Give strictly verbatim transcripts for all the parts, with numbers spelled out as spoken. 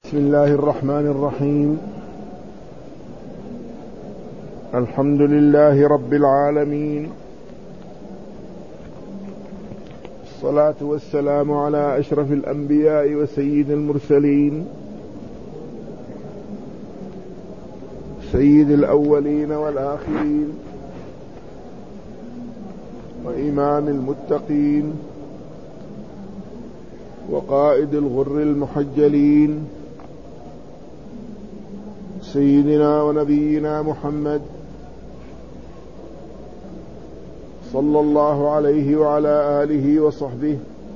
بسم الله الرحمن الرحيم. الحمد لله رب العالمين، الصلاة والسلام على أشرف الأنبياء وسيد المرسلين، سيد الأولين والآخرين، وإمام المتقين، وقائد الغر المحجلين، سيدنا ونبينا محمد صلى الله عليه وعلى آله وصحبه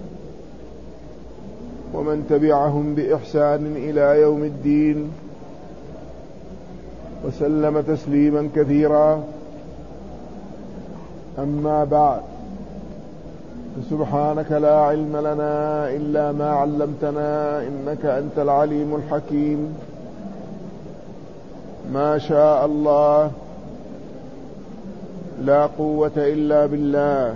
ومن تبعهم بإحسان إلى يوم الدين، وسلم تسليما كثيرا. أما بعد، سبحانك لا علم لنا إلا ما علمتنا إنك أنت العليم الحكيم. ما شاء الله، لا قوة إلا بالله.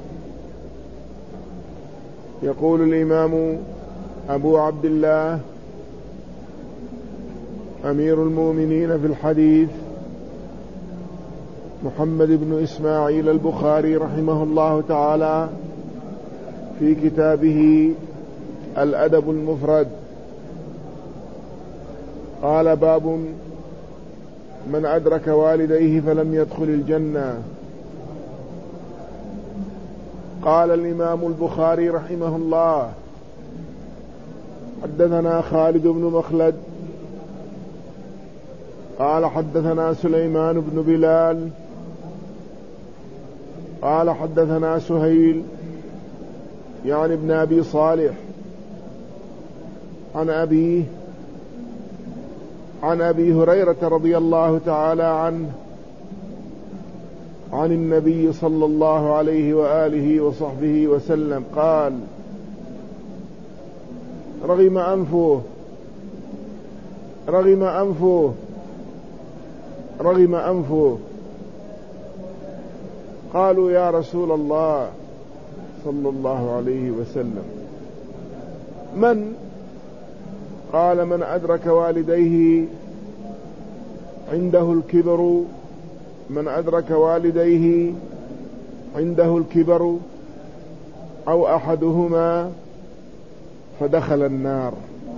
يقول الإمام أبو عبد الله أمير المؤمنين في الحديث محمد بن إسماعيل البخاري رحمه الله تعالى في كتابه الأدب المفرد، قال: باب من أدرك والديه فلم يدخل الجنة. قال الإمام البخاري رحمه الله: حدثنا خالد بن مخلد قال حدثنا سليمان بن بلال قال حدثنا سهيل يعني ابن أبي صالح عن أبيه عن أبي هريرة رضي الله تعالى عنه عن النبي صلى الله عليه وآله وصحبه وسلم قال: رغم أنفه رغم أنفه رغم أنفه قالوا: يا رسول الله صلى الله عليه وسلم، من؟ قال: من أدرك والديه عنده الكبر من أدرك والديه عنده الكبر أو أحدهما فدخل النار.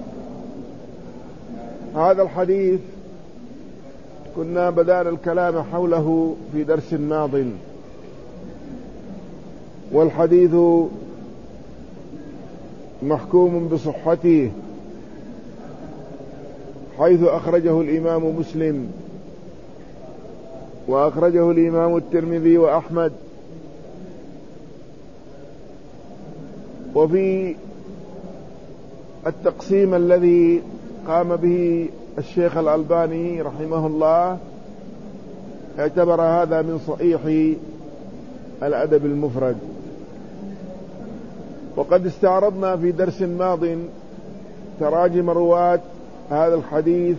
هذا الحديث كنا بدأنا الكلام حوله في درس ماض، والحديث محكوم بصحته حيث أخرجه الإمام مسلم وأخرجه الإمام الترمذي وأحمد. وفي التقسيم الذي قام به الشيخ الألباني رحمه الله اعتبر هذا من صحيح الأدب المفرد. وقد استعرضنا في درس ماض تراجم رواة هذا الحديث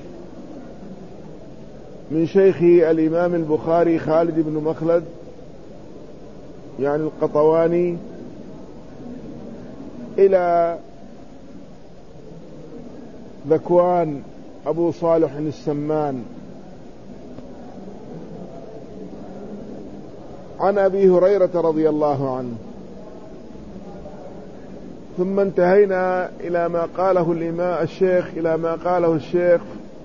من شيخ الإمام البخاري خالد بن مخلد يعني القطواني إلى ذكوان أبو صالح السمان عن أبي هريرة رضي الله عنه، ثم انتهينا إلى ما قاله الإمام الشيخ إلى ما قاله الشيخ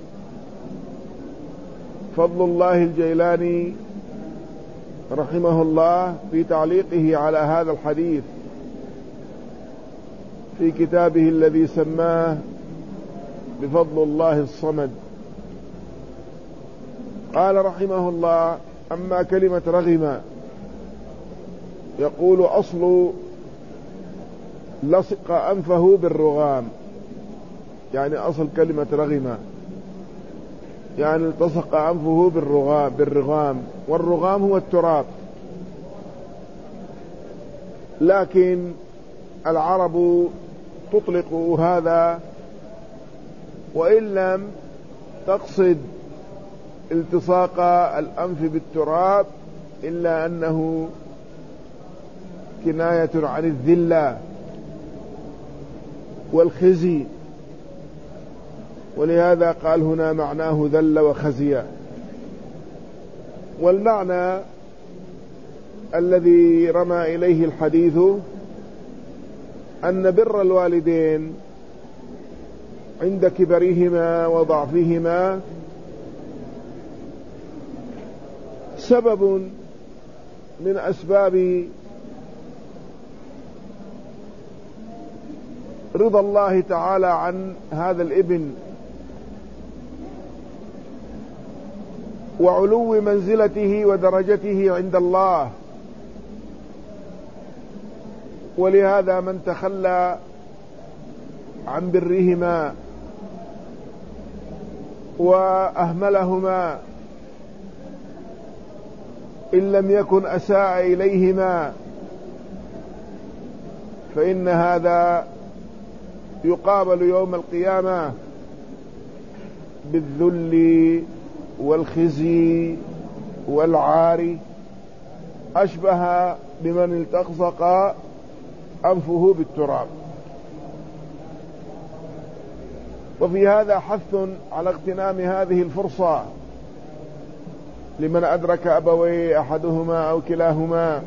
فضل الله الجيلاني رحمه الله في تعليقه على هذا الحديث في كتابه الذي سماه بفضل الله الصمد. قال رحمه الله: أما كلمة رغم، يقول: أصل لصق أنفه بالرغام، يعني أصل كلمة رغم يعني التصق أنفه بالرغام بالرغام والرغام هو التراب، لكن العرب تطلق هذا وإن لم تقصد التصاق الأنف بالتراب، إلا أنه كناية عن الذلة والخزي ولهذا قال هنا معناه ذل وخزي. والمعنى الذي رمى إليه الحديث أن بر الوالدين عند كبرهما وضعفهما سبب من أسباب رضا الله تعالى عن هذا الابن وعلو منزلته ودرجته عند الله. ولهذا من تخلى عن برهما وأهملهما إن لم يكن أساء إليهما فإن هذا يقابل يوم القيامة بالذل والخزي والعار، أشبه بمن التصق أنفه بالتراب. وفي هذا حث على اغتنام هذه الفرصة لمن أدرك أبوي أحدهما أو كلاهما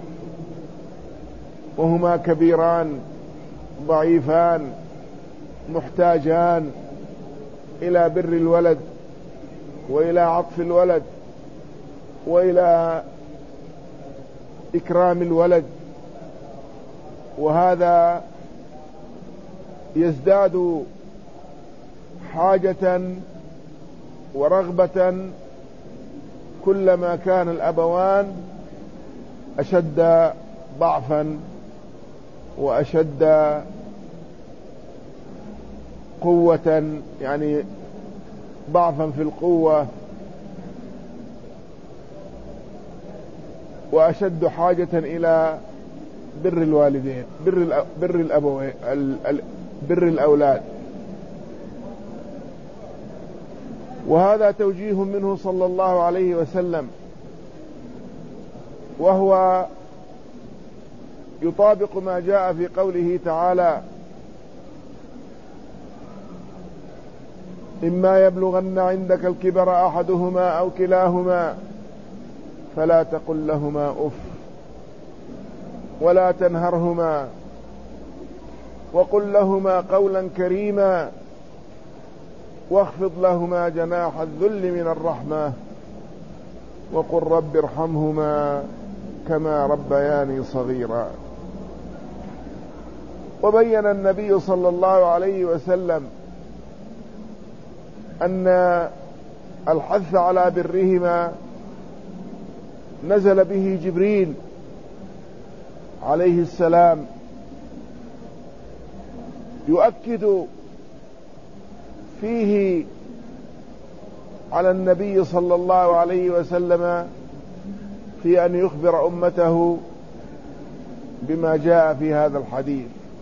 وهما كبيران ضعيفان محتاجان إلى بر الولد وإلى عطف الولد وإلى إكرام الولد، وهذا يزداد حاجة ورغبة كلما كان الأبوان أشد ضعفا وأشد قوة، يعني ضعفا في القوة وأشد حاجة إلى بر الوالدين بر بر الأبوين بر الأولاد. وهذا توجيه منه صلى الله عليه وسلم، وهو يطابق ما جاء في قوله تعالى: إما يبلغن عندك الكبر أحدهما أو كلاهما فلا تقل لهما أف ولا تنهرهما وقل لهما قولا كريما واخفض لهما جناح الذل من الرحمة وقل رب ارحمهما كما ربياني صغيرا. وبين النبي صلى الله عليه وسلم أن الحث على برهما نزل به جبريل عليه السلام يؤكد فيه على النبي صلى الله عليه وسلم في أن يخبر أمته بما جاء في هذا الحديث.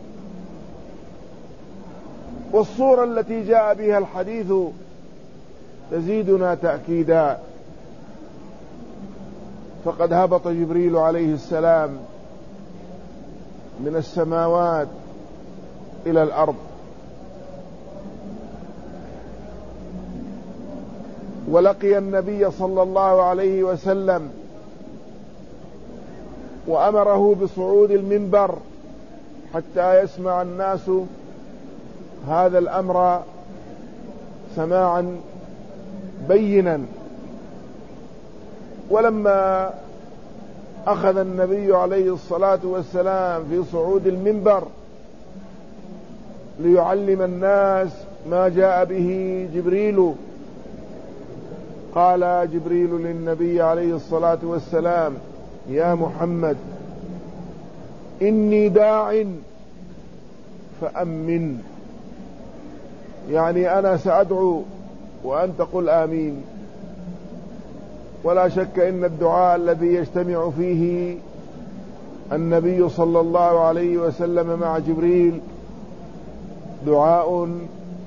والصورة التي جاء بها الحديث تزيدنا تأكيدا، فقد هبط جبريل عليه السلام من السماوات إلى الأرض، ولقي النبي صلى الله عليه وسلم وأمره بصعود المنبر حتى يسمع الناس هذا الأمر سماعا بينا. ولما أخذ النبي عليه الصلاة والسلام في صعود المنبر ليعلم الناس ما جاء به جبريل، قال جبريل للنبي عليه الصلاة والسلام: يا محمد إني داع فأمن، يعني أنا سأدعو وأنت قل آمين. ولا شك إن الدعاء الذي يجتمع فيه النبي صلى الله عليه وسلم مع جبريل دعاء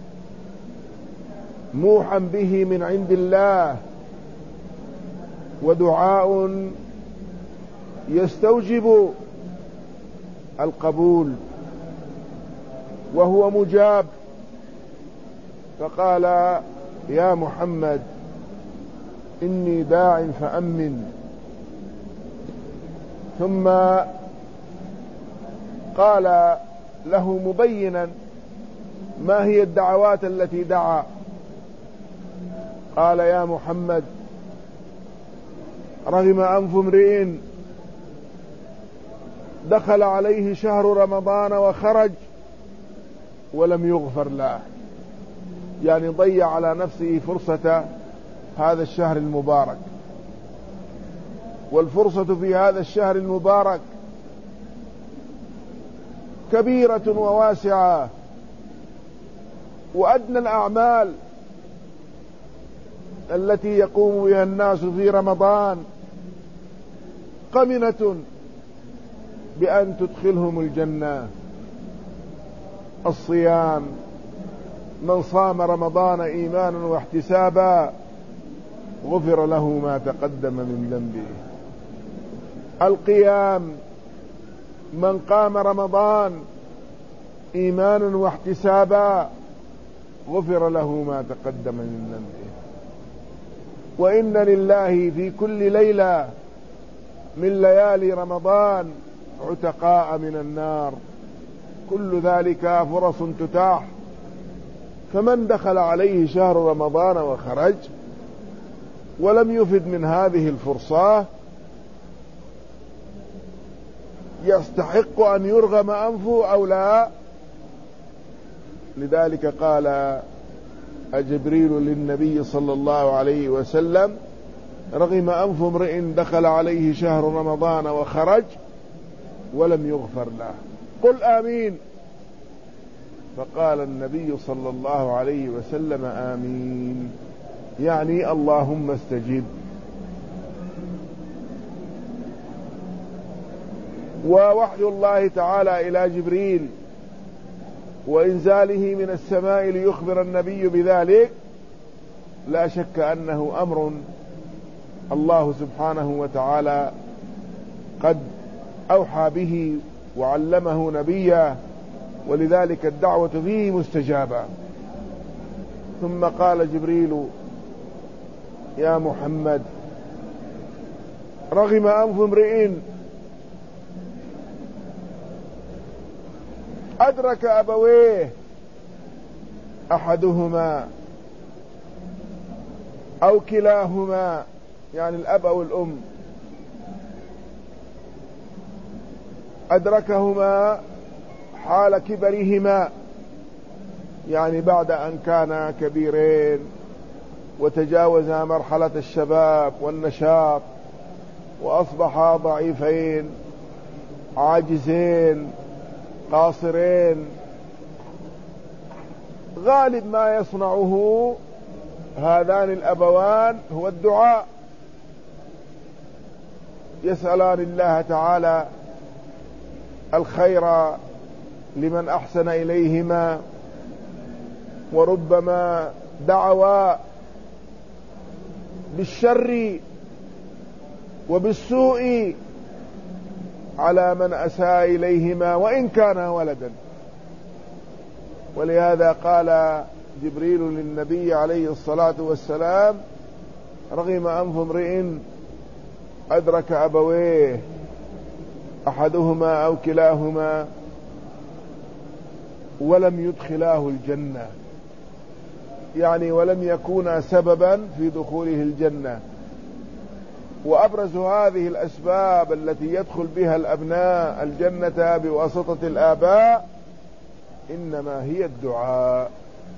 موحى به من عند الله، ودعاء يستوجب القبول، وهو مجاب فقال يا محمد إني داع فأمن. ثم قال له مبينا ما هي الدعوات التي دعا. قال يا محمد رغم أنف امرئ دخل عليه شهر رمضان وخرج ولم يغفر له، يعني ضيع على نفسه فرصة هذا الشهر المبارك. والفرصة في هذا الشهر المبارك كبيرة وواسعة، وأدنى الأعمال التي يقوم بها الناس في رمضان قمنة بأن تدخلهم الجنة. الصيام، من صام رمضان إيمانا واحتسابا غفر له ما تقدم من ذنبه. القيام، من قام رمضان إيمانا واحتسابا غفر له ما تقدم من ذنبه. وإن لله في كل ليلة من ليالي رمضان عتقاء من النار، كل ذلك فرص تتاح. فمن دخل عليه شهر رمضان وخرج ولم يفد من هذه الفرصة يستحق أن يرغم أنفه أو لا. لذلك قال جبريل للنبي صلى الله عليه وسلم رغم أنف امرئ دخل عليه شهر رمضان وخرج ولم يغفر له، قل آمين. فقال النبي صلى الله عليه وسلم آمين، يعني اللهم استجب. ووحي الله تعالى إلى جبريل وإنزاله من السماء ليخبر النبي بذلك لا شك أنه أمر الله سبحانه وتعالى قد أوحى به وعلمه نبيه، ولذلك الدعوة فيه مستجابة. ثم قال جبريل يا محمد رغم أنف امرئ أدرك أبويه أحدهما أو كلاهما، يعني الأب أو الأم، أدركهما حال كبرهما، يعني بعد أن كانا كبيرين وتجاوزا مرحلة الشباب والنشاط وأصبحا ضعيفين عاجزين قاصرين. غالب ما يصنعه هذان الأبوان هو الدعاء، يسألان الله تعالى الخير لمن أحسن إليهما، وربما دعوا بالشر وبالسوء على من أساء إليهما وإن كان ولدا. ولهذا قال جبريل للنبي عليه الصلاة والسلام رغم أنف امرئ أدرك أبويه أحدهما أو كلاهما ولم يدخلاه الجنة، يعني ولم يكونا سببا في دخوله الجنة. وأبرز هذه الأسباب التي يدخل بها الأبناء الجنة بواسطة الآباء إنما هي الدعاء،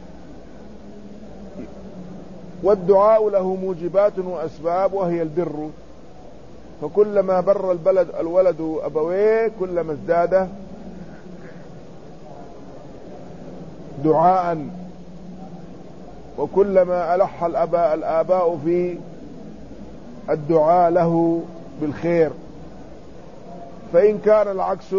والدعاء له موجبات وأسباب وهي البر، فكلما بر البلد الولد أبويه كلما ازداد دعاء، وكلما ألح الآباء الآباء في الدعاء له بالخير. فإن كان العكس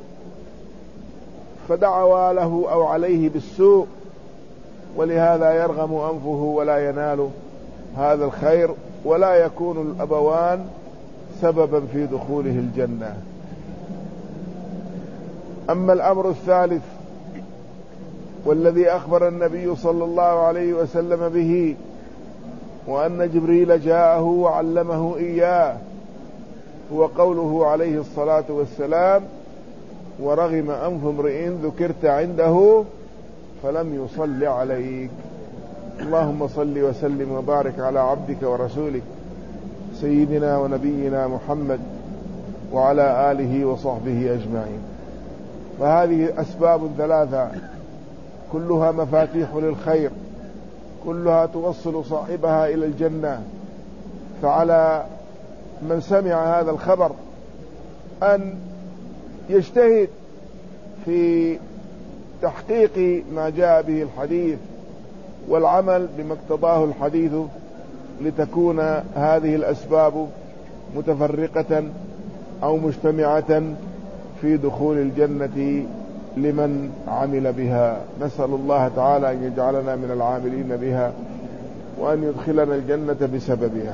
فدعوا له أو عليه بالسوء، ولهذا يرغم أنفه ولا ينال هذا الخير ولا يكون الأبوان سببا في دخوله الجنة. أما الأمر الثالث والذي أخبر النبي صلى الله عليه وسلم به، وأن جبريل جاءه وعلمه إياه، هو قوله عليه الصلاة والسلام: ورغم أنف امرئ ذكرت عنده فلم يصل عليك. اللهم صل وسلم وبارك على عبدك ورسولك سيدنا ونبينا محمد وعلى آله وصحبه أجمعين. فهذه أسباب ثلاثة كلها مفاتيح للخير، كلها توصل صاحبها إلى الجنة. فعلى من سمع هذا الخبر أن يجتهد في تحقيق ما جاء به الحديث والعمل بما اقتضاه الحديث، لتكون هذه الأسباب متفرقة أو مجتمعة في دخول الجنة لمن عمل بها. نسأل الله تعالى أن يجعلنا من العاملين بها، وأن يدخلنا الجنة بسببها.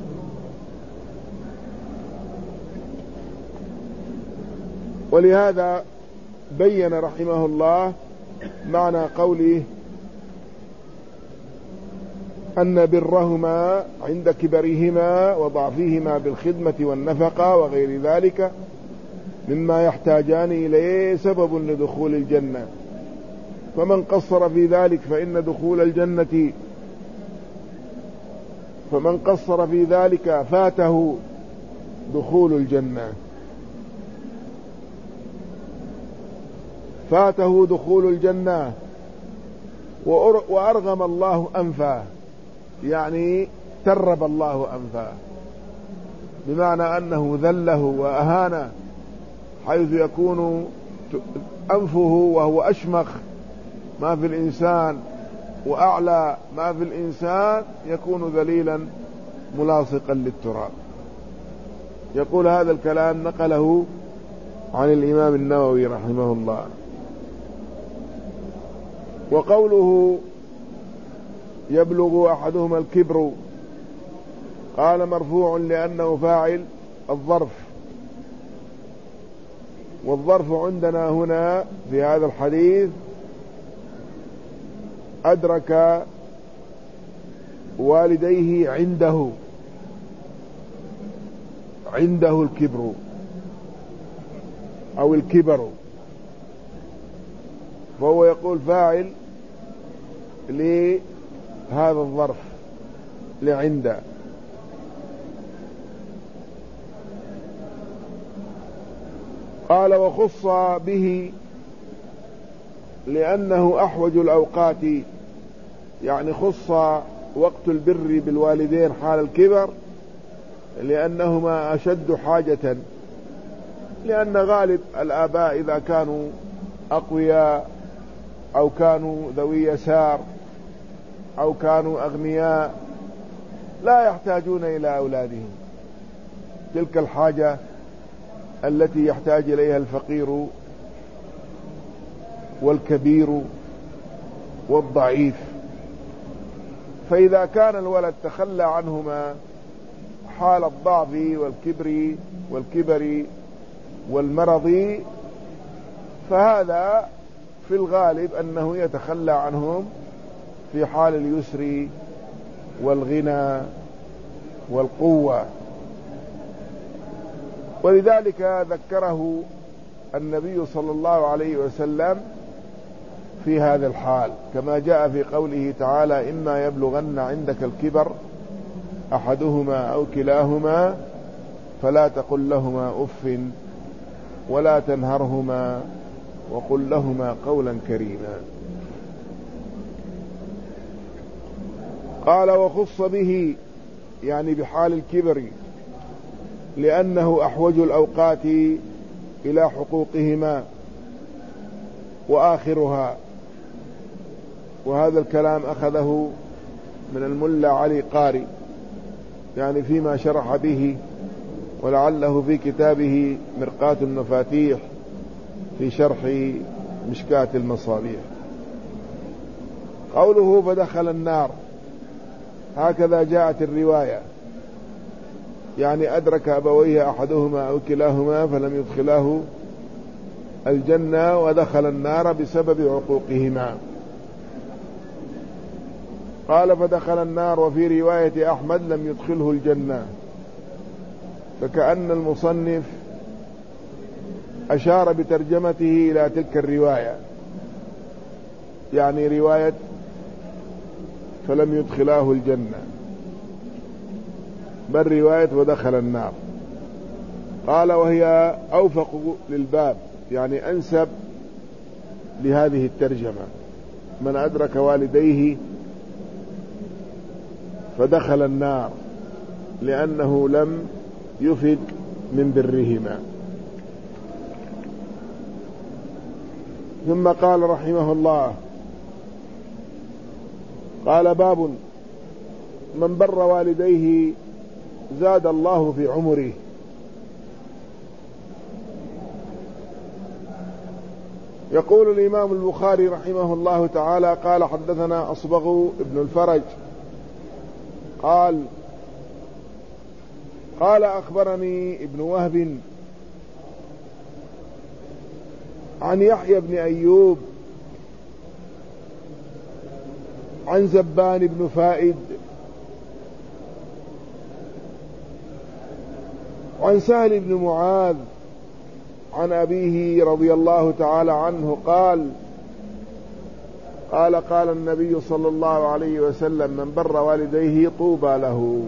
ولهذا بين رحمه الله معنى قوله أن برهما عند كبرهما وضعفهما بالخدمة والنفقة وغير ذلك مما يحتاجان إليه سبب لدخول الجنة. فمن قصر في ذلك فإن دخول الجنة فمن قصر في ذلك فاته دخول الجنة فاته دخول الجنة وأرغم الله أنفه، يعني ترب الله أنفه، بمعنى أنه ذله وأهانه، حيث يكون أنفه وهو أشمخ ما في الإنسان وأعلى ما في الإنسان يكون ذليلا ملاصقا للتراب. يقول هذا الكلام نقله عن الإمام النووي رحمه الله. وقوله يبلغ أحدهما الكبر قال مرفوع لأنه فاعل الظرف، والظرف عندنا هنا في هذا الحديث أدرك والديه عنده عنده الكبر أو الكبر، فهو يقول فاعل لهذا الظرف لعنده. قال وخص به لأنه أحوج الأوقات، يعني خص وقت البر بالوالدين حال الكبر لأنهما أشد حاجة، لأن غالب الآباء إذا كانوا أقوياء أو كانوا ذوي يسار أو كانوا أغنياء لا يحتاجون إلى أولادهم تلك الحاجة التي يحتاج إليها الفقير والكبير والضعيف. فإذا كان الولد تخلى عنهما حال الضعف والكبر والكبر والمرض، فهذا في الغالب أنه يتخلى عنهم في حال اليسر والغنى والقوة. ولذلك ذكره النبي صلى الله عليه وسلم في هذا الحال، كما جاء في قوله تعالى إما يبلغن عندك الكبر أحدهما أو كلاهما فلا تقل لهما أف ولا تنهرهما وقل لهما قولا كريما. قال وخص به يعني بحال الكبر لأنه أحوج الأوقات إلى حقوقهما وآخرها. وهذا الكلام أخذه من الملا علي قاري، يعني فيما شرح به، ولعله في كتابه مرقاة المفاتيح في شرح مشكاة المصابيح. قوله فدخل النار هكذا جاءت الرواية، يعني أدرك أبويه أحدهما أو كلاهما فلم يدخلاه الجنة ودخل النار بسبب عقوقهما. قال فدخل النار، وفي رواية أحمد لم يدخله الجنة. فكأن المصنف أشار بترجمته إلى تلك الرواية، يعني رواية فلم يدخلاه الجنة، بل رواية ودخل النار. قال وهي أوفق للباب، يعني أنسب لهذه الترجمة: من أدرك والديه فدخل النار لأنه لم يفد من برهما. ثم قال رحمه الله: قال باب من بر والديه زاد الله في عمره. يقول الإمام البخاري رحمه الله تعالى: قال حدثنا أصبغ ابن الفرج قال قال أخبرني ابن وهب عن يحيى بن أيوب عن زبان بن فائد عن سهل بن معاذ عن أبيه رضي الله تعالى عنه قال قال قال النبي صلى الله عليه وسلم: من بر والديه طوبى له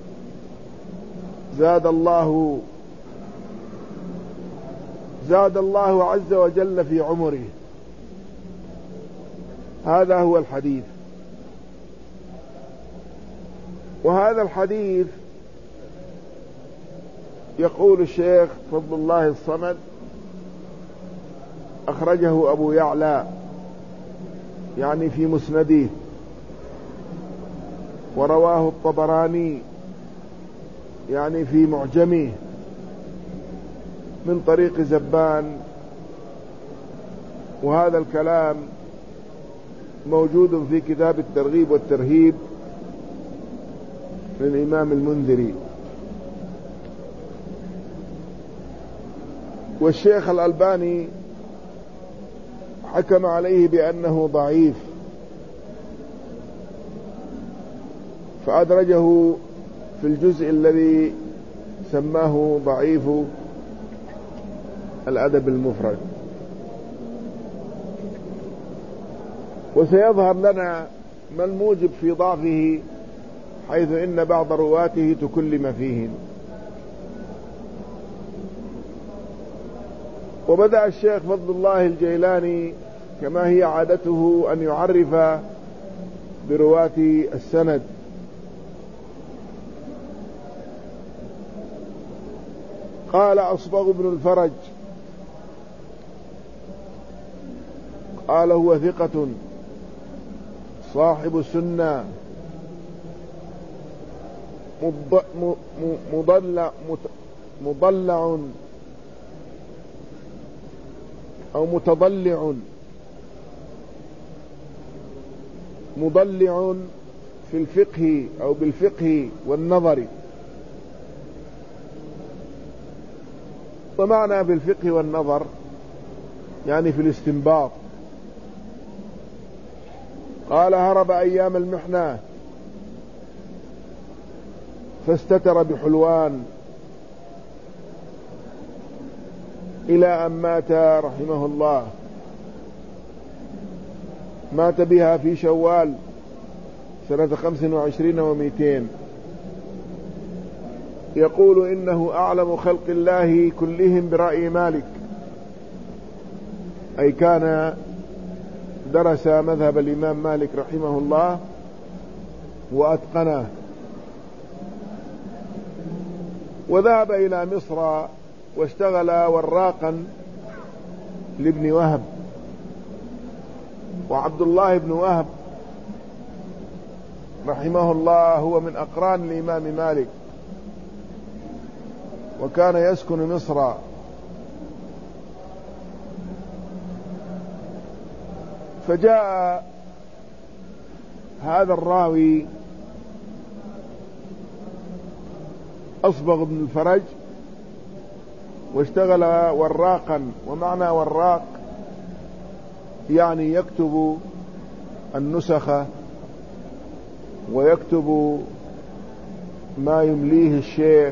زاد الله زاد الله عز وجل في عمره. هذا هو الحديث. وهذا الحديث يقول الشيخ فضل الله الصمد: أخرجه أبو يعلى يعني في مسنده، ورواه الطبراني يعني في معجمه من طريق زبان. وهذا الكلام موجود في كتاب الترغيب والترهيب للإمام المنذري. والشيخ الألباني حكم عليه بأنه ضعيف، فأدرجه في الجزء الذي سماه ضعيف الأدب المفرد. وسيظهر لنا ما الموجب في ضعفه، حيث إن بعض رواته تكلم فيهم. وبدأ الشيخ فضل الله الجيلاني كما هي عادته أن يعرف برواة السند. قال أصبغ بن الفرج قال هو ثقة صاحب السنة مضلع مضلع أو متضلع مضلع في الفقه أو بالفقه والنظر. ومعنى بالفقه والنظر يعني في الاستنباط. قال هرب أيام المحنة فاستتر بحلوان إلى أن مات رحمه الله. مات بها في شوال سنة خمس وعشرين ومئتين. يقول إنه أعلم خلق الله كلهم برأي مالك، أي كان درس مذهب الإمام مالك رحمه الله وأتقنه. وذهب إلى مصر واشتغل وراقا لابن وهب. وعبد الله بن وهب رحمه الله هو من أقران الإمام مالك، وكان يسكن مصر. فجاء هذا الراوي أصبغ بن الفرج واشتغل وراقا. ومعنى وراق يعني يكتب النسخ ويكتب ما يمليه الشيخ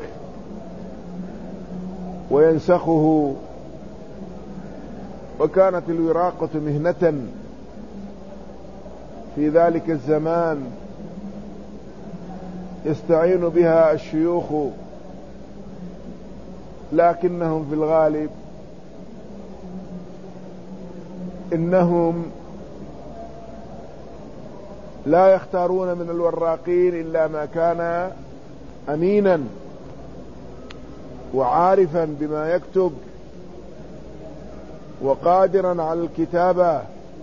وينسخه. وكانت الوراقة مهنة في ذلك الزمان يستعين بها الشيوخ، لكنهم في الغالب إنهم لا يختارون من الوراقين إلا ما كان أمينا وعارفا بما يكتب وقادرا على الكتابة.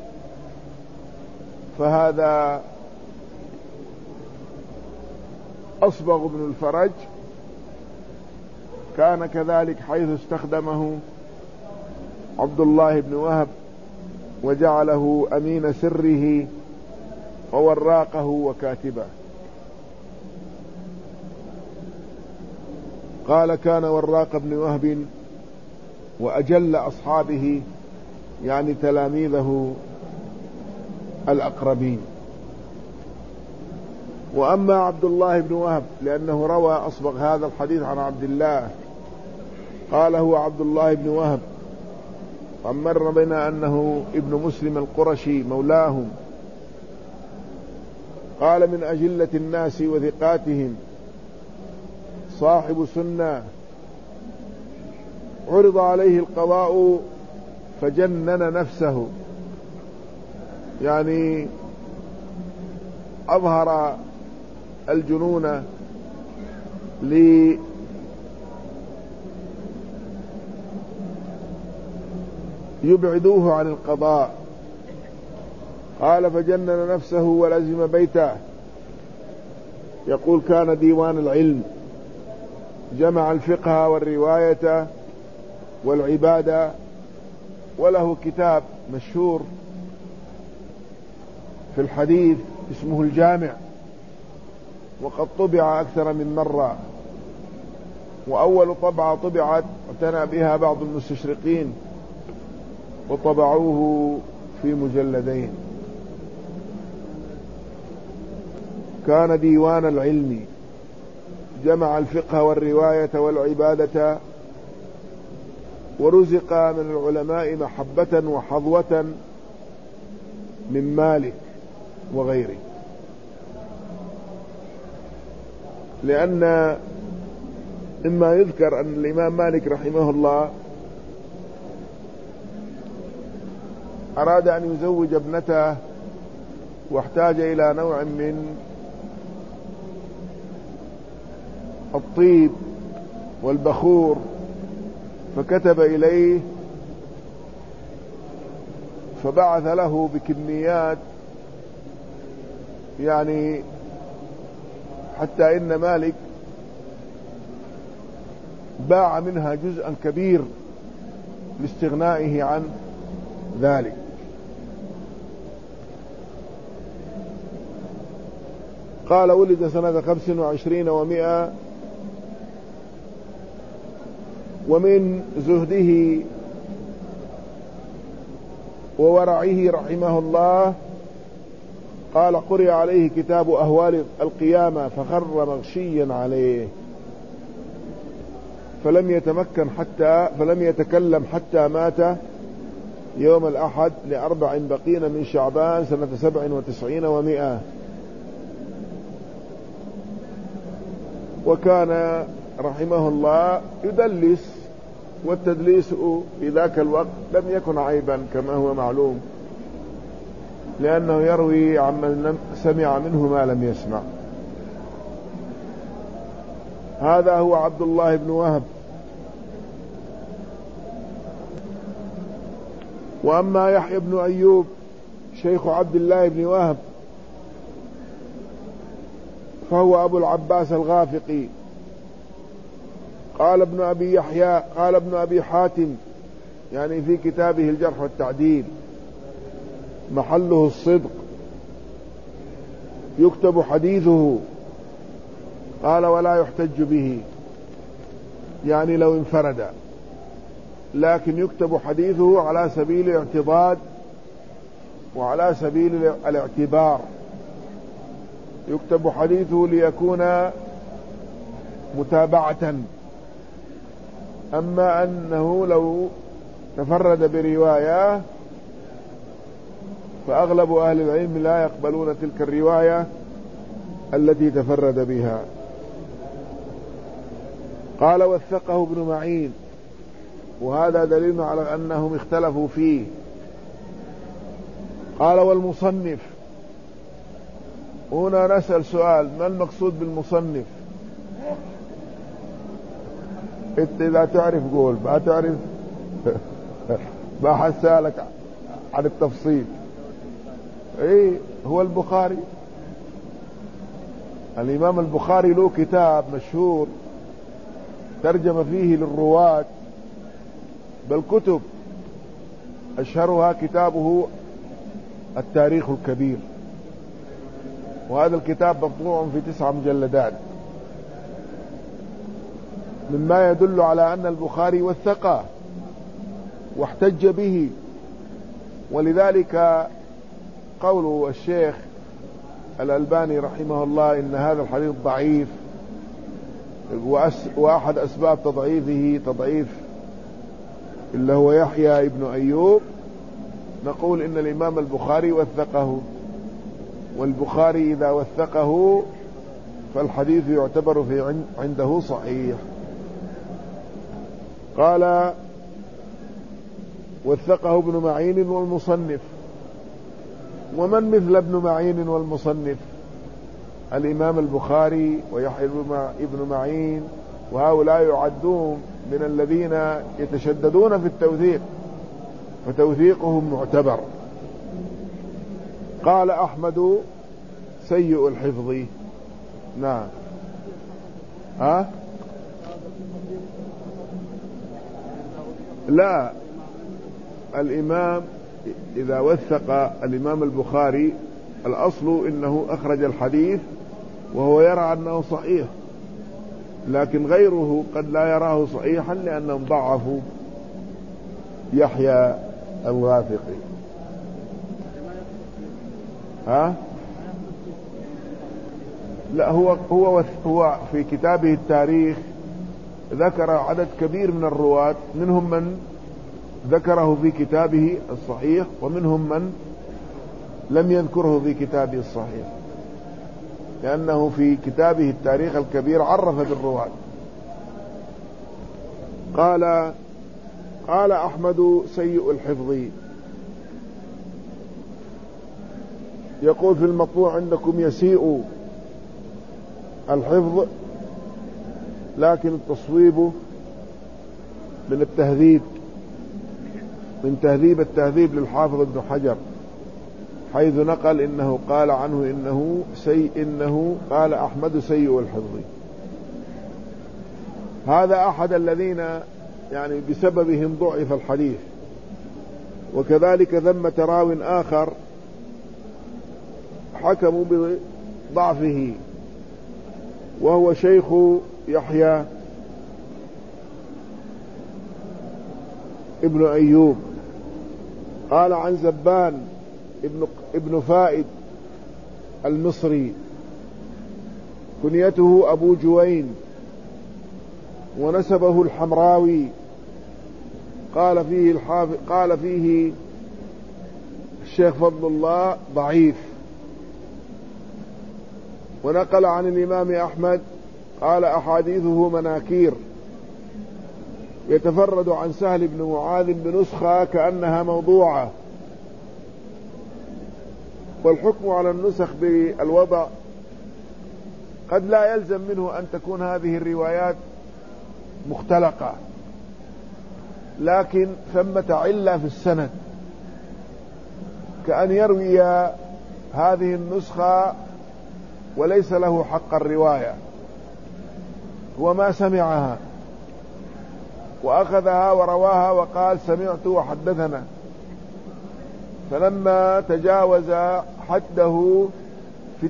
فهذا أصبغ بن الفرج كان كذلك، حيث استخدمه عبد الله بن وهب وجعله أمين سره ووراقه وكاتبه. قال كان وراق بن وهب وأجل أصحابه، يعني تلاميذه الأقربين. وأما عبد الله بن وهب لأنه روى أصبغ هذا الحديث عن عبد الله، قال هو عبد الله بن وهب، مر بنا أنه ابن مسلم القرشي مولاهم، قال من أجلة الناس وثقاتهم، صاحب سنة، عرض عليه القضاء فجنن نفسه، يعني أظهر الجنون ليبعدوه عن القضاء. قال فجنن نفسه ولزم بيته. يقول كان ديوان العلم، جمع الفقه والرواية والعبادة، وله كتاب مشهور في الحديث اسمه الجامع، وقد طبع أكثر من مرة. وأول طبعة طبعت اعتنى بها بعض المستشرقين وطبعوه في مجلدين. كان ديوان العلم، جمع الفقه والرواية والعبادة، ورزق من العلماء محبة وحظوة من مالك وغيره. لأن إما يذكر أن الإمام مالك رحمه الله أراد أن يزوج ابنته واحتاج إلى نوع من الطيب والبخور، فكتب إليه فبعث له بكميات، يعني حتى إن مالك باع منها جزءا كبير لاستغنائه عن ذلك. قال ولد سنة خمس وعشرين ومئة، ومن زهده وورعه رحمه الله قال قرئ عليه كتاب أهوال القيامة فخر مغشيا عليه، فلم يتمكن حتى فلم يتكلم حتى مات يوم الأحد لأربع بقين من شعبان سنة سبع وتسعين ومئة. وكان رحمه الله يدلس، والتدليس في ذاك الوقت لم يكن عيبا كما هو معلوم، لأنه يروي عمن سمع منه ما لم يسمع. هذا هو عبد الله بن وهب. وأما يحيى بن أيوب شيخ عبد الله بن وهب فهو أبو العباس الغافقي. قال ابن أبي يحيى قال ابن أبي حاتم، يعني في كتابه الجرح والتعديل، محله الصدق، يكتب حديثه. قال ولا يحتج به، يعني لو انفرد لكن يكتب حديثه على سبيل الاعتضاد وعلى سبيل الاعتبار. يكتب حديثه ليكون متابعة. أما أنه لو تفرد برواية فأغلب أهل العلم لا يقبلون تلك الرواية التي تفرد بها. قال وثقه ابن معين، وهذا دليل على أنهم اختلفوا فيه. قال والمصنف، هنا نسأل سؤال: ما المقصود بالمصنف؟ انت لا تعرف قول، ما تعرف ما حسالك عن التفصيل. ايه هو البخاري. الإمام البخاري له كتاب مشهور ترجم فيه للرواة، بل كتب أشهرها كتابه التاريخ الكبير، وهذا الكتاب مطبوع في تسع مجلدات، مما يدل على أن البخاري وثقه واحتج به. ولذلك قول الشيخ الألباني رحمه الله إن هذا الحديث ضعيف، وأحد أسباب تضعيفه تضعيف اللي هو يحيى ابن أيوب، نقول إن الإمام البخاري وثقه، والبخاري إذا وثقه فالحديث يعتبر في عنده صحيح. قال وثقه ابن معين والمصنف. ومن مثل ابن معين والمصنف؟ الإمام البخاري ويحيى ابن معين، وهؤلاء يعدون من الذين يتشددون في التوثيق، فتوثيقهم معتبر. قال أحمد سيء الحفظ. نعم. ها؟ لا، الإمام إذا وثق الإمام البخاري الأصل إنه أخرج الحديث وهو يرى أنه صحيح، لكن غيره قد لا يراه صحيحا لأنهم ضعفوا يحيى الواثقي. ها؟ لا، هو هو هو في كتابه التاريخ ذكر عدد كبير من الرواة، منهم من ذكره في كتابه الصحيح ومنهم من لم يذكره في كتابه الصحيح، لأنه في كتابه التاريخ الكبير عرف بالرواة. قال قال أحمد سيء الحفظ. يقول في المطبوع عندكم يسيء الحفظ، لكن التصويب من التهذيب، من تهذيب التهذيب للحافظ ابن حجر، حيث نقل إنه قال عنه إنه سيء إنه قال أحمد سيء الحفظ. هذا أحد الذين يعني بسببهم ضعف الحديث. وكذلك ثمة راو آخر حكموا بضعفه، وهو شيخ يحيى ابن أيوب. قال عن زبان ابن, ابن فائد المصري، كنيته أبو جوين، ونسبه الحمراوي. قال فيه الحافظ قال فيه الشيخ فضل الله ضعيف. ونقل عن الإمام أحمد قال أحاديثه مناكير، يتفرد عن سهل بن معاذ بنسخة كأنها موضوعة. والحكم على النسخ بالوضع قد لا يلزم منه أن تكون هذه الروايات مختلقة، لكن ثمة علة في السند، كأن يروي هذه النسخة وليس له حق الرواية، هو ما سمعها وأخذها ورواها وقال سمعت وحدثنا، فلما تجاوز حده في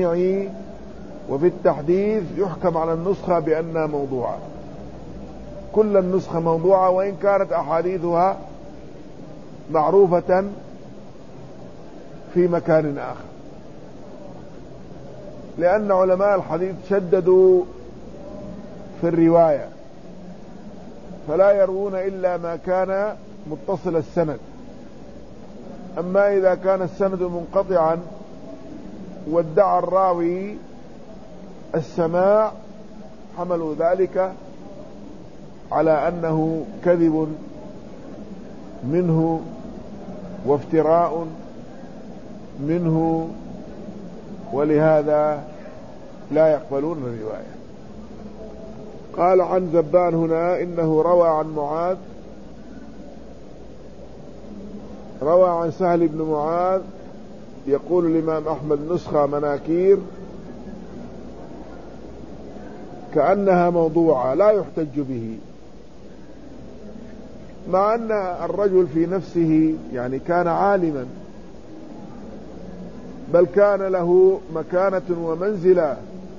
التسميع وفي التحديث يحكم على النسخة بأنها موضوعة. كل النسخة موضوعة، وإن كانت أحاديثها معروفة في مكان آخر، لأن علماء الحديث شددوا في الرواية، فلا يروون إلا ما كان متصل السند. أما إذا كان السند منقطعا وادعى الراوي السماع حملوا ذلك على أنه كذب منه وافتراء منه، ولهذا لا يقبلون الرواية. قال عن زبان هنا إنه روى عن معاذ، روى عن سهل بن معاذ يقول الإمام أحمد نسخة مناكير كأنها موضوعة لا يحتج به، مع أن الرجل في نفسه يعني كان عالما، بل كان له مكانة ومنزلة.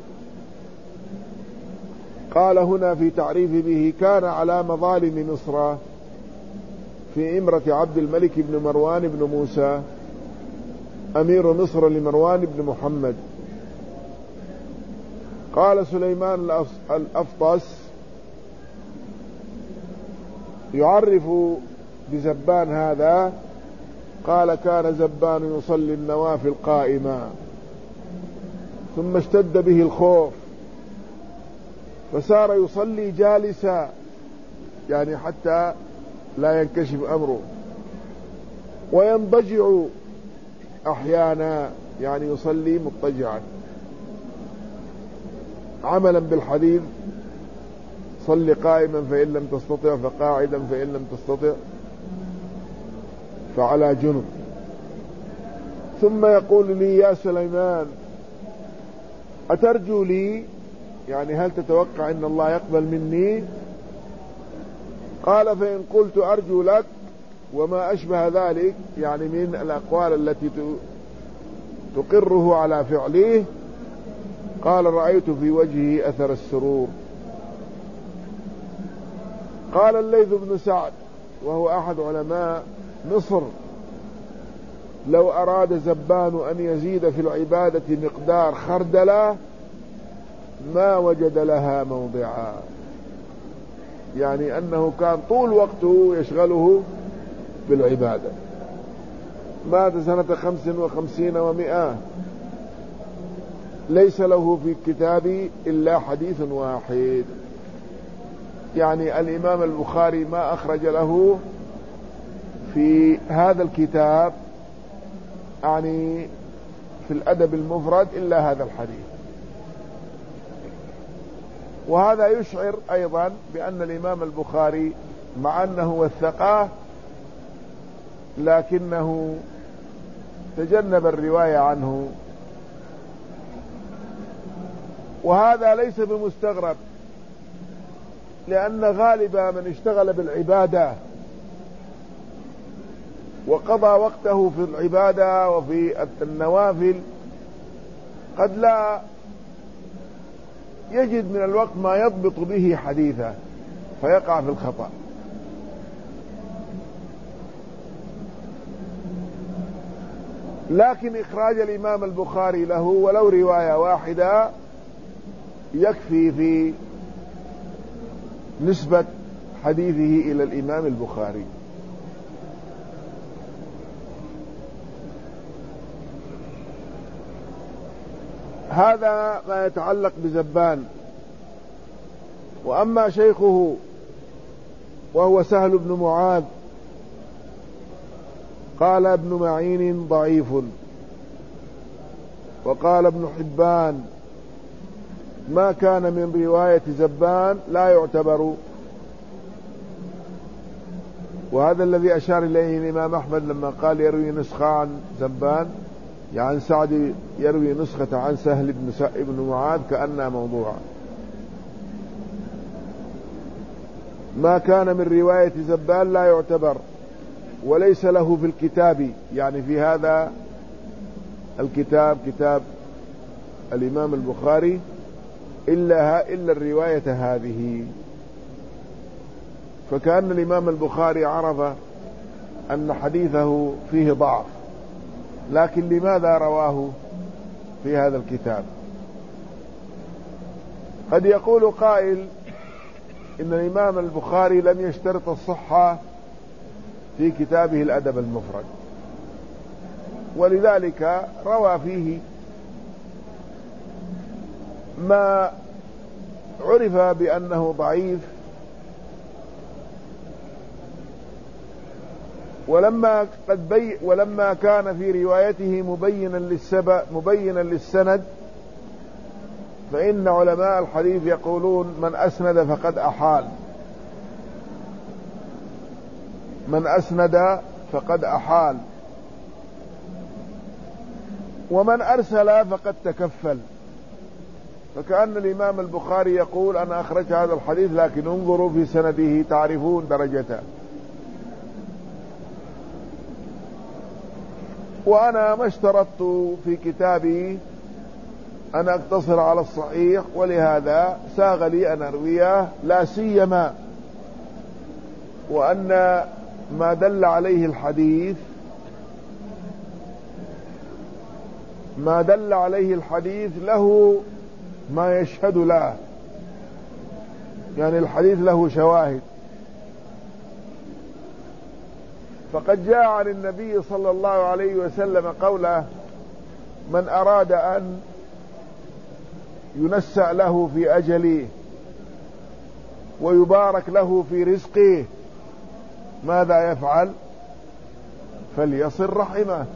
قال هنا في تعريف به: كان على مظالم مصر في إمرة عبد الملك بن مروان بن موسى أمير مصر لمروان بن محمد. قال سليمان الأفطس يعرف بزبان هذا، قال: كان زبان يصلي النوافل قائما، ثم اشتد به الخوف فصار يصلي جالسا، يعني حتى لا ينكشف أمره، وينضجع أحيانا، يعني يصلي مضطجعا، عملا بالحديث: صل قائما فإن لم تستطع، فقاعدا فإن لم تستطع، فعلى جنب. ثم يقول لي: يا سليمان أترجو لي، يعني هل تتوقع أن الله يقبل مني؟ قال: فإن قلت أرجو لك وما أشبه ذلك، يعني من الأقوال التي تقره على فعله، قال: رأيت في وجهه أثر السرور. قال الليث بن سعد وهو أحد علماء مصر: لو أراد زبان أن يزيد في العبادة مقدار خردلة ما وجد لها موضعا، يعني أنه كان طول وقته يشغله بالعبادة. مات سنة خمس وخمسين ومئة، ليس له في الكتاب إلا حديث واحد، يعني الإمام البخاري ما أخرج له في هذا الكتاب، يعني في الأدب المفرد، إلا هذا الحديث. وهذا يشعر أيضا بأن الإمام البخاري مع أنه وثقاه لكنه تجنب الرواية عنه، وهذا ليس بمستغرب، لأن غالب من اشتغل بالعبادة وقضى وقته في العبادة وفي النوافل قد لا يجد من الوقت ما يضبط به حديثه فيقع في الخطأ. لكن إخراج الإمام البخاري له ولو رواية واحدة يكفي في نسبة حديثه إلى الإمام البخاري. هذا ما يتعلق بزبان. وأما شيخه وهو سهل بن معاذ قال ابن معين ضعيف، وقال ابن حبان ما كان من رواية زبان لا يعتبر. وهذا الذي أشار إليه الإمام أحمد لما قال يروي نسخة عن زبان، يعني سعد يروي نسخة عن سهل بن, بن معاذ كأنها موضوعة. ما كان من رواية زبان لا يعتبر، وليس له في الكتاب، يعني في هذا الكتاب كتاب الإمام البخاري إلا, إلا الرواية هذه. فكأن الإمام البخاري عرف أن حديثه فيه ضعف، لكن لماذا رواه في هذا الكتاب؟ قد يقول قائل إن الإمام البخاري لم يشترط الصحة في كتابه الأدب المفرد، ولذلك روى فيه ما عرف بأنه ضعيف، ولما قد بي ولما كان في روايته مبينا للسبب مبينا للسند، فإن علماء الحديث يقولون من أسند فقد أحال، من أسند فقد أحال، ومن أرسل فقد تكفل. فكأن الإمام البخاري يقول أنا أخرج هذا الحديث لكن انظروا في سنده تعرفون درجته. وأنا ما اشترطت في كتابي أن أقتصر على الصحيح، ولهذا ساغ لي أن أرويه، لا سيما وأن ما دل عليه الحديث ما دل عليه الحديث له ما يشهد له، يعني الحديث له شواهد. فقد جاء عن النبي صلى الله عليه وسلم قوله: من أراد أن ينسأ له في أجله ويبارك له في رزقه ماذا يفعل؟ فليصل رحمه.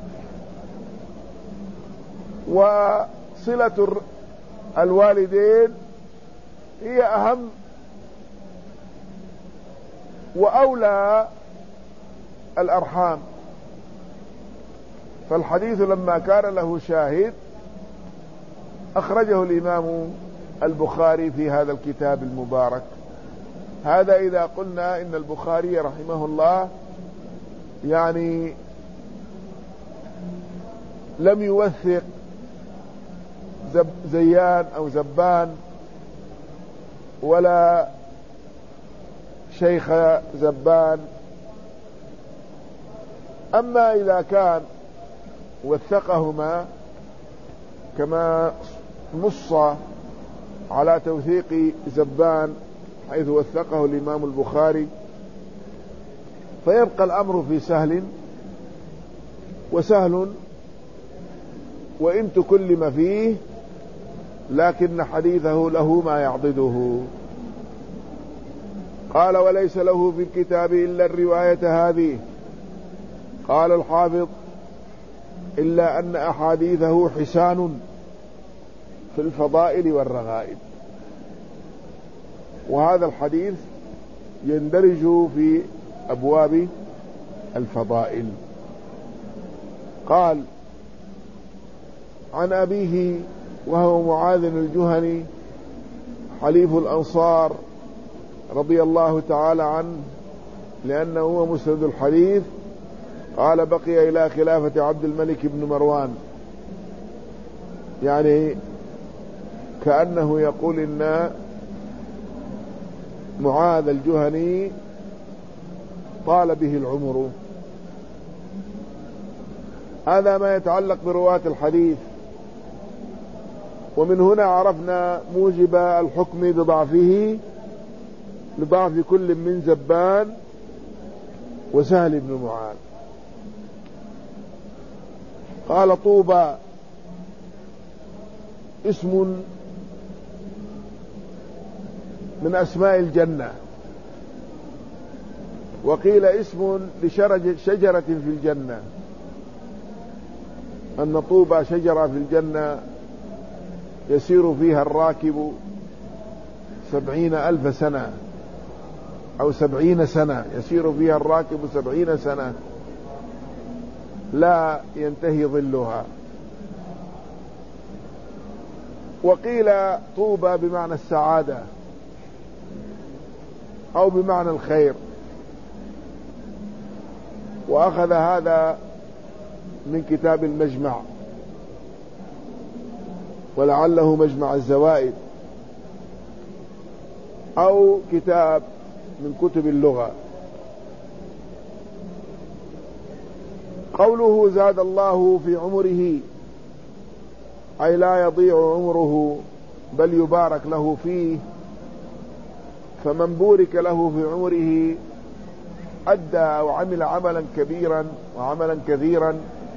وصلة الوالدين هي أهم وأولى الأرحام، فالحديث لما كان له شاهد أخرجه الإمام البخاري في هذا الكتاب المبارك. هذا إذا قلنا إن البخاري رحمه الله يعني لم يوثق زيان أو زبان ولا شيخ زبان. أما إذا كان وثقهما كما نص على توثيق زبان حيث وثقه الإمام البخاري، فيبقى الأمر في سهل وسهل وإن تكلم فيه، لكن حديثه له ما يعضده. قال: وليس له في الكتاب إلا الرواية هذه. قال الحافظ: إلا أن أحاديثه حسان في الفضائل والرغائب. وهذا الحديث يندرج في أبواب الفضائل. قال: عن أبيه وهو معاذ الجهني حليف الأنصار رضي الله تعالى عنه، لأنه هو مسند الحديث، قال: بقي إلى خلافة عبد الملك بن مروان. يعني كأنه يقول إن معاذ الجهني طال به العمر. هذا ما يتعلق برواة الحديث. ومن هنا عرفنا موجب الحكم بضعفه لضعف كل من زبان وسهل بن معاذ. قال: طوبى اسم من أسماء الجنة، وقيل اسم لشجرة في الجنة، أن طوبى شجرة في الجنة يسير فيها الراكب سبعين ألف سنة أو سبعين سنة، يسير فيها الراكب سبعين سنة لا ينتهي ظلها. وقيل طوبى بمعنى السعادة أو بمعنى الخير، وأخذ هذا من كتاب المجمع، ولعله مجمع الزوائد، أو كتاب من كتب اللغة. قوله زاد الله في عمره أي لا يضيع عمره بل يبارك له فيه، فمن بورك له في عمره أدى أو عمل عملا كبيرا وعملا كثيرا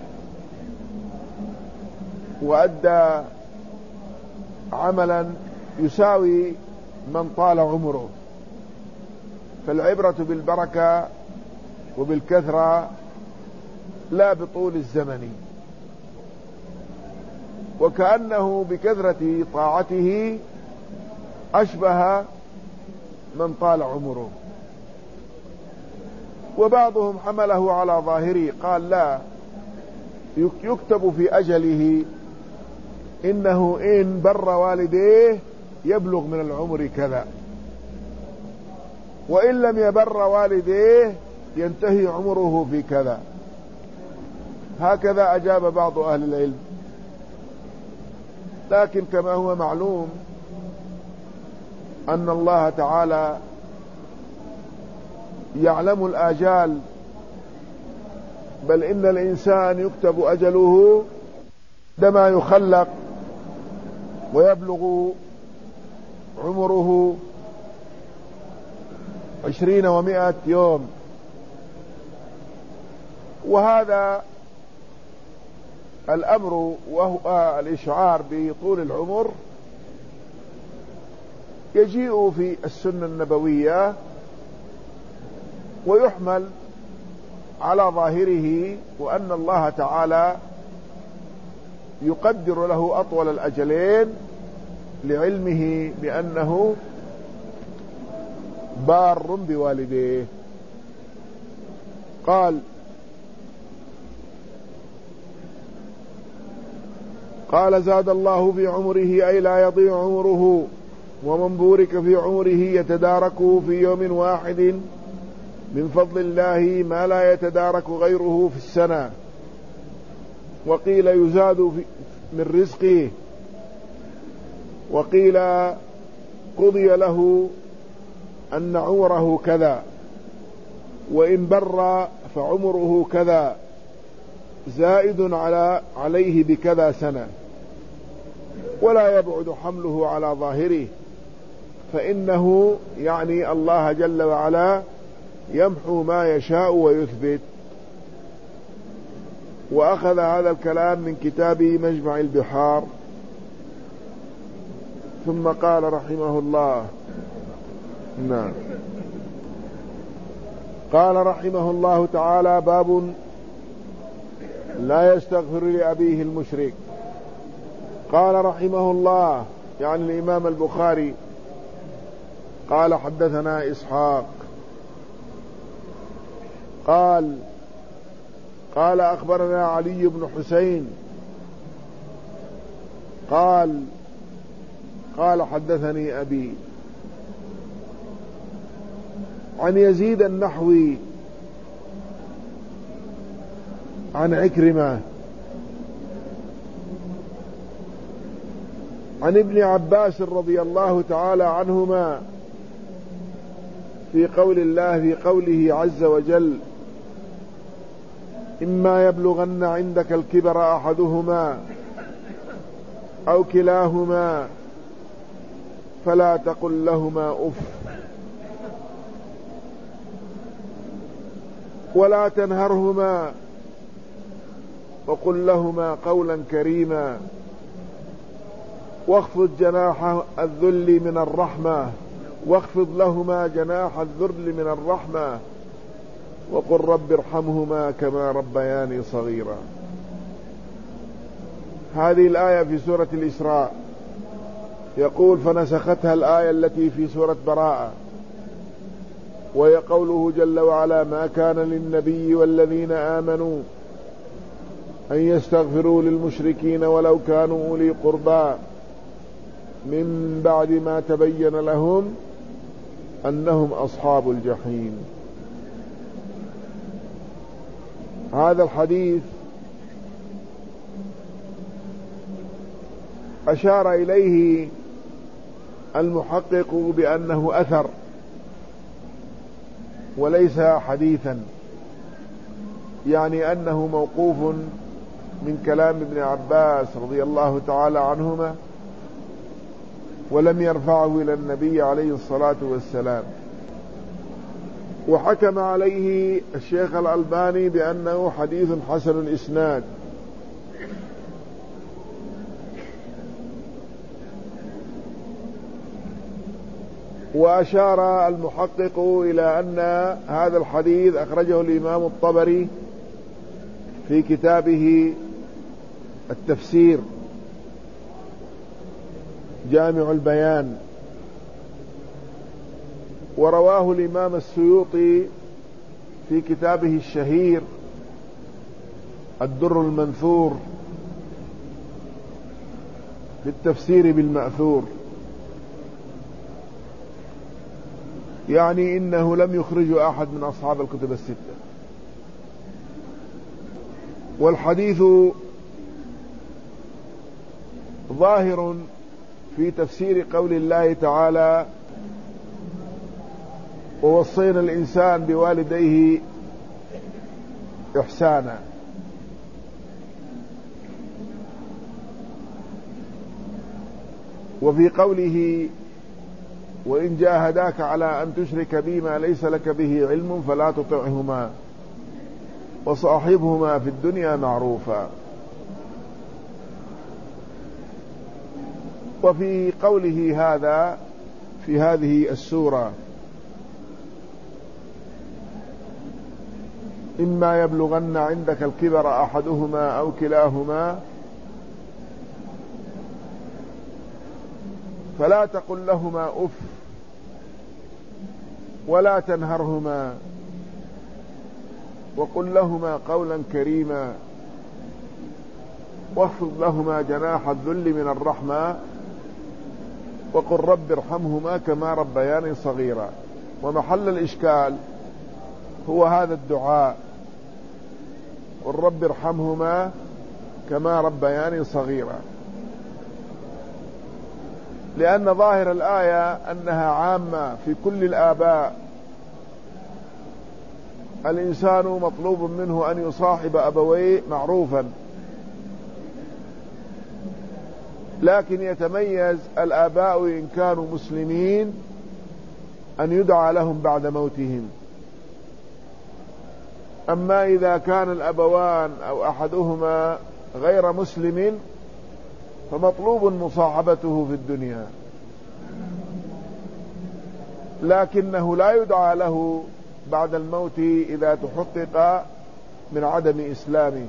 وأدى عملا يساوي من طال عمره. فالعبرة بالبركة وبالكثرة لا بطول الزمن، وكأنه بكثرة طاعته أشبه من طال عمره. وبعضهم حمله على ظاهره، قال لا، يكتب في أجله إنه إن بر والديه يبلغ من العمر كذا، وإن لم يبر والديه ينتهي عمره في كذا. هكذا أجاب بعض أهل العلم. لكن كما هو معلوم أن الله تعالى يعلم الآجال، بل إن الإنسان يكتب أجله عندما يخلق ويبلغ عمره عشرين ومائة يوم. وهذا الأمر وهو الإشعار بطول العمر يجيء في السنة النبوية ويحمل على ظاهره، وأن الله تعالى يقدر له أطول الأجلين لعلمه بأنه بار بوالديه. قال قال زاد الله في عمره أي لا يضيع عمره، ومن بورك في عمره يتداركه في يوم واحد من فضل الله ما لا يتدارك غيره في السنة. وقيل يزاد من رزقه، وقيل قضي له أن عمره كذا، وإن بر فعمره كذا زائد على عليه بكذا سنة، ولا يبعد حمله على ظاهره، فإنه يعني الله جل وعلا يمحو ما يشاء ويثبت. وأخذ هذا الكلام من كتاب مجمع البحار. ثم قال رحمه الله نعم قال رحمه الله تعالى: باب لا يستغفر لأبيه المشرك. قال رحمه الله يعني الإمام البخاري قال: حدثنا إسحاق قال قال أخبرنا علي بن حسين قال قال حدثني أبي عن يزيد النحوي عن عكرمة عن ابن عباس رضي الله تعالى عنهما في قول الله في قوله عز وجل: إما يبلغن عندك الكبر أحدهما أو كلاهما فلا تقل لهما أف ولا تنهرهما وقل لهما قولا كريما واخفض جناح الذل من الرحمة واخفض لهما جناح الذل من الرحمة وقل رب ارحمهما كما ربياني صغيرا. هذه الآية في سورة الإسراء. يقول: فنسختها الآية التي في سورة براءة، وهي قوله جل وعلا: ما كان للنبي والذين آمنوا أن يستغفروا للمشركين ولو كانوا أولي قربى من بعد ما تبين لهم أنهم أصحاب الجحيم. هذا الحديث أشار إليه المحقق بأنه أثر وليس حديثا، يعني أنه موقوف من كلام ابن عباس رضي الله تعالى عنهما، ولم يرفعه إلى النبي عليه الصلاة والسلام. وحكم عليه الشيخ الألباني بأنه حديث حسن الإسناد. وأشار المحقق إلى أن هذا الحديث أخرجه الإمام الطبري في كتابه التفسير جامع البيان، ورواه الإمام السيوطي في كتابه الشهير الدر المنثور في التفسير بالمأثور، يعني إنه لم يخرج أحد من أصحاب الكتب الستة. والحديث ظاهر في تفسير قول الله تعالى: ووصينا الإنسان بوالديه إحسانا. وفي قوله: وإن جاهداك على أن تشرك بي ما ليس لك به علم فلا تطعهما وصاحبهما في الدنيا معروفا. وفي قوله هذا في هذه السورة: إما يبلغن عندك الكبر أحدهما أو كلاهما فلا تقل لهما أف ولا تنهرهما وقل لهما قولا كريما واخفض لهما جناح الذل من الرحمة وقل رب ارحمهما كما ربياني صغيرا. ومحل الإشكال هو هذا الدعاء: قل رب ارحمهما كما ربياني صغيرا، لأن ظاهر الآية أنها عامة في كل الآباء. الإنسان مطلوب منه أن يصاحب أبويه معروفا، لكن يتميز الآباء إن كانوا مسلمين أن يدعى لهم بعد موتهم. أما إذا كان الأبوان أو أحدهما غير مسلم فمطلوب مصاحبته في الدنيا، لكنه لا يدعى له بعد الموت إذا تحقق من عدم إسلامه،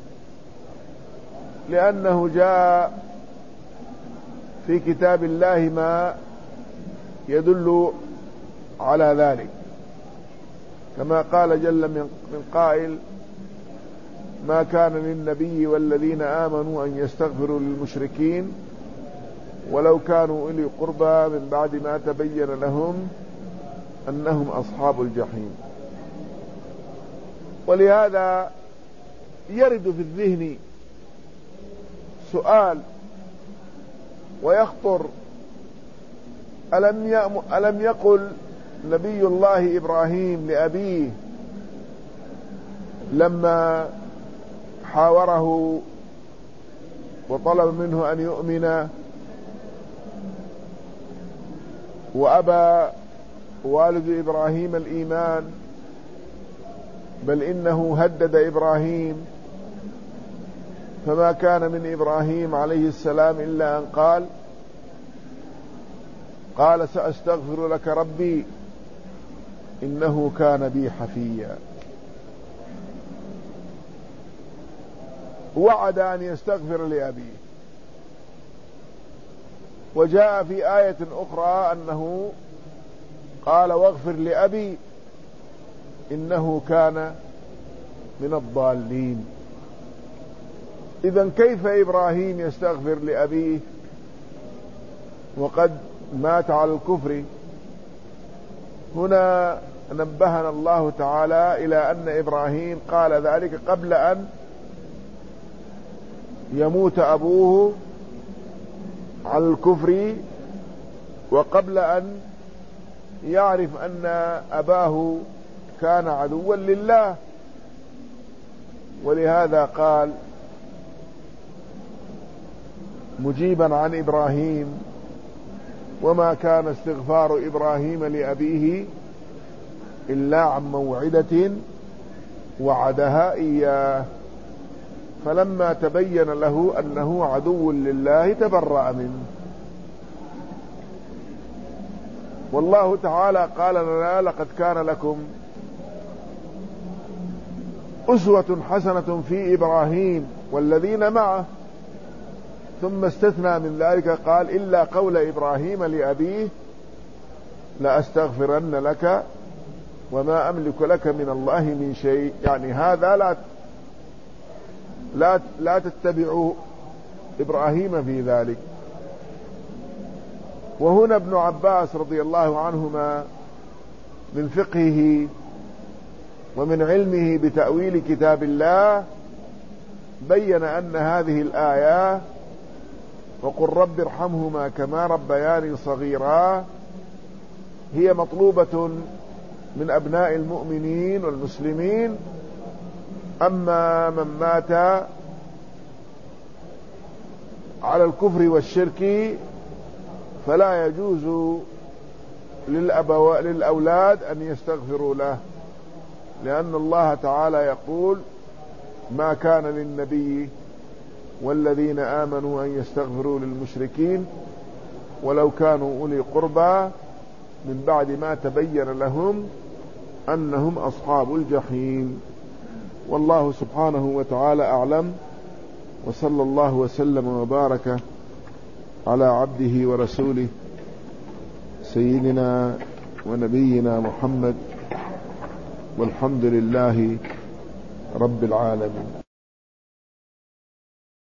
لأنه جاء في كتاب الله ما يدل على ذلك، كما قال جل من قائل: ما كان للنبي والذين آمنوا أن يستغفروا للمشركين ولو كانوا أولي قربى من بعد ما تبين لهم أنهم أصحاب الجحيم. ولهذا يرد في الذهن سؤال ويخطر: ألم, ألم يقل نبي الله إبراهيم لأبيه لما حاوره وطلب منه أن يؤمن وأبى والد إبراهيم الإيمان، بل إنه هدد إبراهيم، فما كان من إبراهيم عليه السلام إلا أن قال قال سأستغفر لك ربي إنه كان بي حفيا. وعد أن يستغفر لأبيه. وجاء في آية أخرى أنه قال واغفر لأبي إنه كان من الضالين. إذن كيف إبراهيم يستغفر لأبيه وقد مات على الكفر؟ هنا نبهنا الله تعالى إلى أن إبراهيم قال ذلك قبل أن يموت أبوه على الكفر، وقبل أن يعرف أن أباه كان عدوا لله. ولهذا قال مجيبا عن إبراهيم: وما كان استغفار إبراهيم لأبيه إلا عن موعدة وعدها إياه، فلما تبين له أنه عدو لله تبرأ منه. والله تعالى قال لنا: لقد كان لكم أسوة حسنة في إبراهيم والذين معه، ثم استثنى من ذلك قال: إلا قول إبراهيم لأبيه لأستغفرن لك وما أملك لك من الله من شيء. يعني هذا لا لا لا تتبعوا إبراهيم في ذلك. وهنا ابن عباس رضي الله عنهما من فقهه ومن علمه بتأويل كتاب الله بين أن هذه الآية: وقل رب ارحمهما كما ربياني صغيرا، هي مطلوبة من أبناء المؤمنين والمسلمين. أما من مات على الكفر والشرك فلا يجوز للأبو... للأولاد أن يستغفروا له، لأن الله تعالى يقول: ما كان للنبي والذين آمنوا أن يستغفروا للمشركين ولو كانوا أولي قربى من بعد ما تبين لهم أنهم أصحاب الجحيم. والله سبحانه وتعالى أعلم، وصلى الله وسلم وبارك على عبده ورسوله سيدنا ونبينا محمد، والحمد لله رب العالمين.